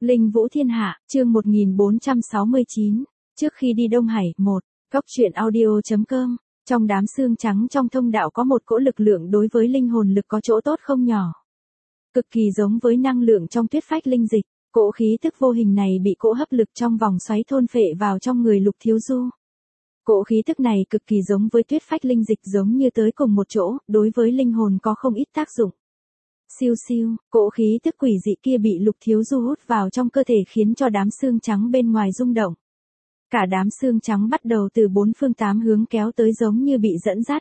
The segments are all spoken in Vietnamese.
Linh Vũ Thiên Hạ, chương 1469. Trước khi đi Đông Hải, 1. Cốc truyện audio.com. Trong đám xương trắng trong thông đạo có một cỗ lực lượng đối với linh hồn lực có chỗ tốt không nhỏ. Cực kỳ giống với năng lượng trong tuyết phách linh dịch, cỗ khí tức vô hình này bị cỗ hấp lực trong vòng xoáy thôn phệ vào trong người Lục Thiếu Du. Cỗ khí tức này cực kỳ giống với tuyết phách linh dịch, giống như tới cùng một chỗ, đối với linh hồn có không ít tác dụng. Siêu siêu, cỗ khí tức quỷ dị kia bị Lục Thiếu Du hút vào trong cơ thể khiến cho đám xương trắng bên ngoài rung động. Cả đám xương trắng bắt đầu từ bốn phương tám hướng kéo tới giống như bị dẫn dắt.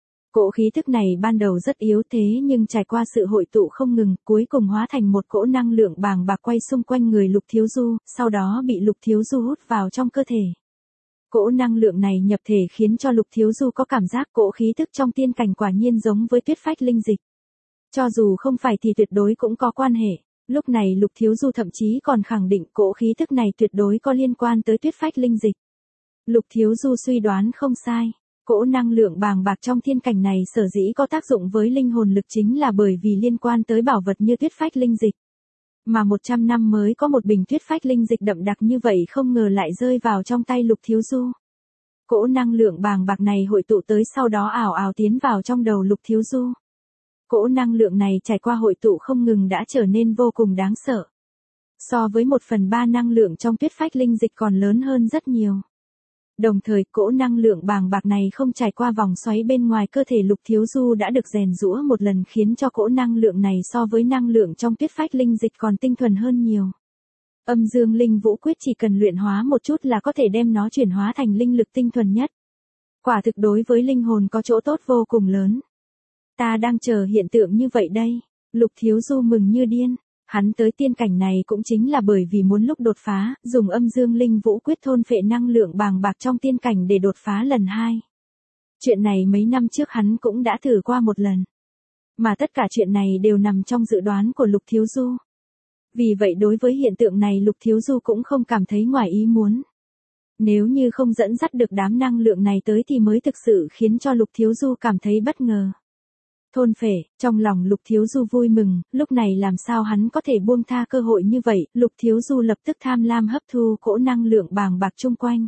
Cỗ khí tức này ban đầu rất yếu thế nhưng trải qua sự hội tụ không ngừng, cuối cùng hóa thành một cỗ năng lượng bàng bạc quay xung quanh người Lục Thiếu Du, sau đó bị Lục Thiếu Du hút vào trong cơ thể. Cỗ năng lượng này nhập thể khiến cho Lục Thiếu Du có cảm giác cỗ khí tức trong tiên cảnh quả nhiên giống với tuyết phách linh dịch. Cho dù không phải thì tuyệt đối cũng có quan hệ. Lúc này Lục Thiếu Du thậm chí còn khẳng định cỗ khí tức này tuyệt đối có liên quan tới tuyết phách linh dịch. Lục Thiếu Du suy đoán không sai. Cỗ năng lượng bàng bạc trong thiên cảnh này sở dĩ có tác dụng với linh hồn lực chính là bởi vì liên quan tới bảo vật như tuyết phách linh dịch. Mà 100 năm mới có một bình tuyết phách linh dịch đậm đặc như vậy không ngờ lại rơi vào trong tay Lục Thiếu Du. Cỗ năng lượng bàng bạc này hội tụ tới sau đó ảo ảo tiến vào trong đầu Lục Thiếu Du. Cỗ năng lượng này trải qua hội tụ không ngừng đã trở nên vô cùng đáng sợ. So với 1/3 năng lượng trong tuyết phách linh dịch còn lớn hơn rất nhiều. Đồng thời cỗ năng lượng bàng bạc này không trải qua vòng xoáy bên ngoài cơ thể Lục Thiếu Du đã được rèn giũa một lần khiến cho cỗ năng lượng này so với năng lượng trong tuyết phách linh dịch còn tinh thuần hơn nhiều. Âm dương linh vũ quyết chỉ cần luyện hóa một chút là có thể đem nó chuyển hóa thành linh lực tinh thuần nhất. Quả thực đối với linh hồn có chỗ tốt vô cùng lớn. Ta đang chờ hiện tượng như vậy đây. Lục Thiếu Du mừng như điên. Hắn tới tiên cảnh này cũng chính là bởi vì muốn lúc đột phá, dùng âm dương linh vũ quyết thôn phệ năng lượng bàng bạc trong tiên cảnh để đột phá lần 2. Chuyện này mấy năm trước hắn cũng đã thử qua một lần. Mà tất cả chuyện này đều nằm trong dự đoán của Lục Thiếu Du. Vì vậy đối với hiện tượng này Lục Thiếu Du cũng không cảm thấy ngoài ý muốn. Nếu như không dẫn dắt được đám năng lượng này tới thì mới thực sự khiến cho Lục Thiếu Du cảm thấy bất ngờ. Thôn phệ, trong lòng Lục Thiếu Du vui mừng, lúc này làm sao hắn có thể buông tha cơ hội như vậy, Lục Thiếu Du lập tức tham lam hấp thu cỗ năng lượng bàng bạc chung quanh.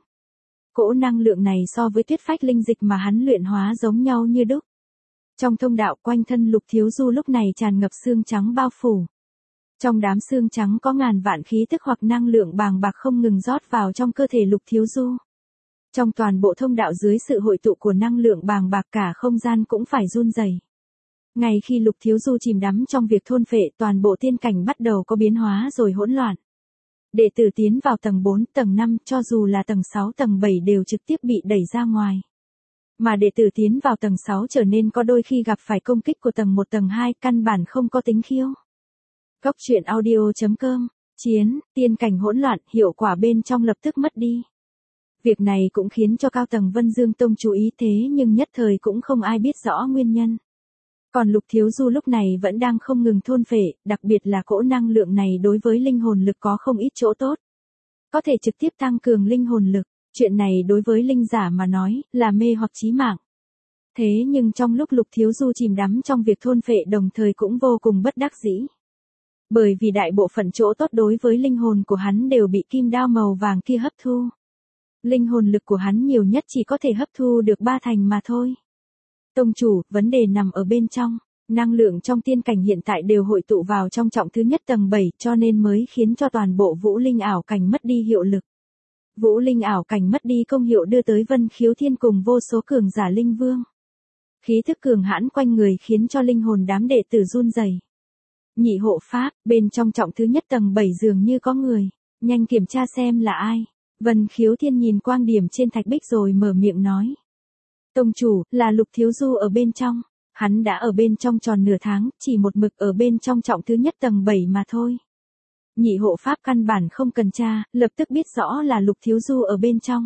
Cỗ năng lượng này so với tuyết phách linh dịch mà hắn luyện hóa giống nhau như đúc. Trong thông đạo quanh thân Lục Thiếu Du lúc này tràn ngập xương trắng bao phủ. Trong đám xương trắng có ngàn vạn khí tức hoặc năng lượng bàng bạc không ngừng rót vào trong cơ thể Lục Thiếu Du. Trong toàn bộ thông đạo dưới sự hội tụ của năng lượng bàng bạc cả không gian cũng phải run rẩy. Ngay khi Lục Thiếu Du chìm đắm trong việc thôn phệ toàn bộ tiên cảnh bắt đầu có biến hóa rồi hỗn loạn. Đệ tử tiến vào tầng 4, tầng 5 cho dù là tầng 6, tầng 7 đều trực tiếp bị đẩy ra ngoài. Mà đệ tử tiến vào tầng 6 trở nên có đôi khi gặp phải công kích của tầng 1 tầng 2 căn bản không có tính khiêu. Cốc truyện audio.com. Chiến, tiên cảnh hỗn loạn, hiệu quả bên trong lập tức mất đi. Việc này cũng khiến cho cao tầng Vân Dương Tông chú ý thế nhưng nhất thời cũng không ai biết rõ nguyên nhân. Còn Lục Thiếu Du lúc này vẫn đang không ngừng thôn phệ, đặc biệt là cỗ năng lượng này đối với linh hồn lực có không ít chỗ tốt. Có thể trực tiếp tăng cường linh hồn lực, chuyện này đối với linh giả mà nói là mê hoặc chí mạng. Thế nhưng trong lúc Lục Thiếu Du chìm đắm trong việc thôn phệ đồng thời cũng vô cùng bất đắc dĩ. Bởi vì đại bộ phận chỗ tốt đối với linh hồn của hắn đều bị kim đao màu vàng kia hấp thu. Linh hồn lực của hắn nhiều nhất chỉ có thể hấp thu được 3/10 mà thôi. Tông chủ, vấn đề nằm ở bên trong, năng lượng trong tiên cảnh hiện tại đều hội tụ vào trong trọng thứ nhất tầng 7 cho nên mới khiến cho toàn bộ vũ linh ảo cảnh mất đi hiệu lực. Vũ linh ảo cảnh mất đi công hiệu đưa tới Vân Khiếu Thiên cùng vô số cường giả linh vương. Khí thức cường hãn quanh người khiến cho linh hồn đám đệ tử run rẩy. Nhị hộ pháp, bên trong trọng thứ nhất tầng 7 dường như có người, nhanh kiểm tra xem là ai. Vân Khiếu Thiên nhìn quang điểm trên thạch bích rồi mở miệng nói. Tông chủ, là Lục Thiếu Du ở bên trong. Hắn đã ở bên trong tròn nửa tháng, chỉ một mực ở bên trong trọng thứ nhất tầng 7 mà thôi. Nhị hộ pháp căn bản không cần tra, lập tức biết rõ là Lục Thiếu Du ở bên trong.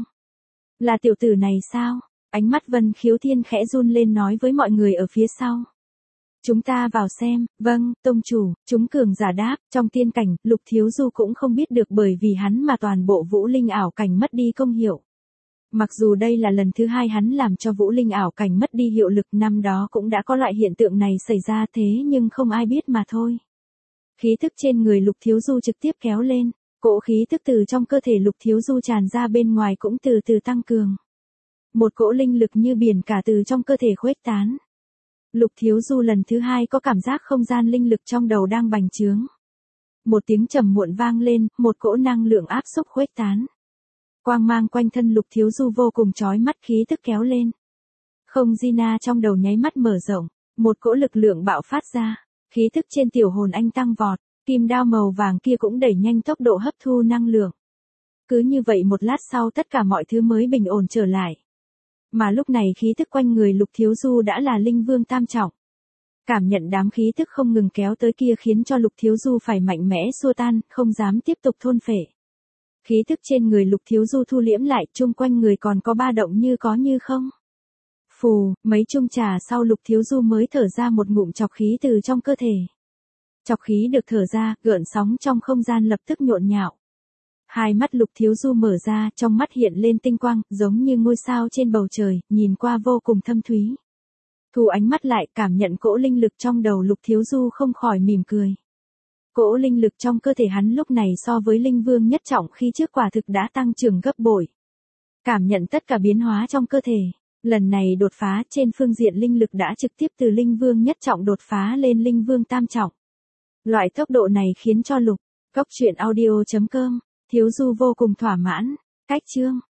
Là tiểu tử này sao? Ánh mắt Vân Khiếu Thiên khẽ run lên nói với mọi người ở phía sau. Chúng ta vào xem, vâng, tông chủ, chúng cường giả đáp, trong tiên cảnh, Lục Thiếu Du cũng không biết được bởi vì hắn mà toàn bộ vũ linh ảo cảnh mất đi công hiệu. Mặc dù đây là lần thứ 2 hắn làm cho vũ linh ảo cảnh mất đi hiệu lực, năm đó cũng đã có loại hiện tượng này xảy ra thế nhưng không ai biết mà thôi. Khí thức trên người Lục Thiếu Du trực tiếp kéo lên, cỗ khí thức từ trong cơ thể Lục Thiếu Du tràn ra bên ngoài cũng từ từ tăng cường. Một cỗ linh lực như biển cả từ trong cơ thể khuếch tán. Lục Thiếu Du lần thứ hai có cảm giác không gian linh lực trong đầu đang bành trướng. Một tiếng trầm muộn vang lên, một cỗ năng lượng áp xúc khuếch tán. Quang mang quanh thân Lục Thiếu Du vô cùng chói mắt, khí tức kéo lên. Không Gina trong đầu nháy mắt mở rộng, một cỗ lực lượng bạo phát ra, khí tức trên tiểu hồn anh tăng vọt, kim đao màu vàng kia cũng đẩy nhanh tốc độ hấp thu năng lượng. Cứ như vậy một lát sau tất cả mọi thứ mới bình ổn trở lại. Mà lúc này khí tức quanh người Lục Thiếu Du đã là linh vương tam trọng. Cảm nhận đám khí tức không ngừng kéo tới kia khiến cho Lục Thiếu Du phải mạnh mẽ xua tan, không dám tiếp tục thôn phệ. Khí tức trên người Lục Thiếu Du thu liễm lại, chung quanh người còn có ba động như có như không. Phù, mấy chung trà sau Lục Thiếu Du mới thở ra một ngụm chọc khí từ trong cơ thể. Chọc khí được thở ra, gợn sóng trong không gian lập tức nhộn nhạo. Hai mắt Lục Thiếu Du mở ra, trong mắt hiện lên tinh quang, giống như ngôi sao trên bầu trời, nhìn qua vô cùng thâm thúy. Thu ánh mắt lại, cảm nhận cỗ linh lực trong đầu Lục Thiếu Du không khỏi mỉm cười. Cỗ linh lực trong cơ thể hắn lúc này so với linh vương nhất trọng khi trước quả thực đã tăng trưởng gấp bội. Cảm nhận tất cả biến hóa trong cơ thể, lần này đột phá trên phương diện linh lực đã trực tiếp từ linh vương nhất trọng đột phá lên linh vương tam trọng. Loại tốc độ này khiến cho Lục Cốc Truyện Audio.com Thiếu Du vô cùng thỏa mãn. Cách chương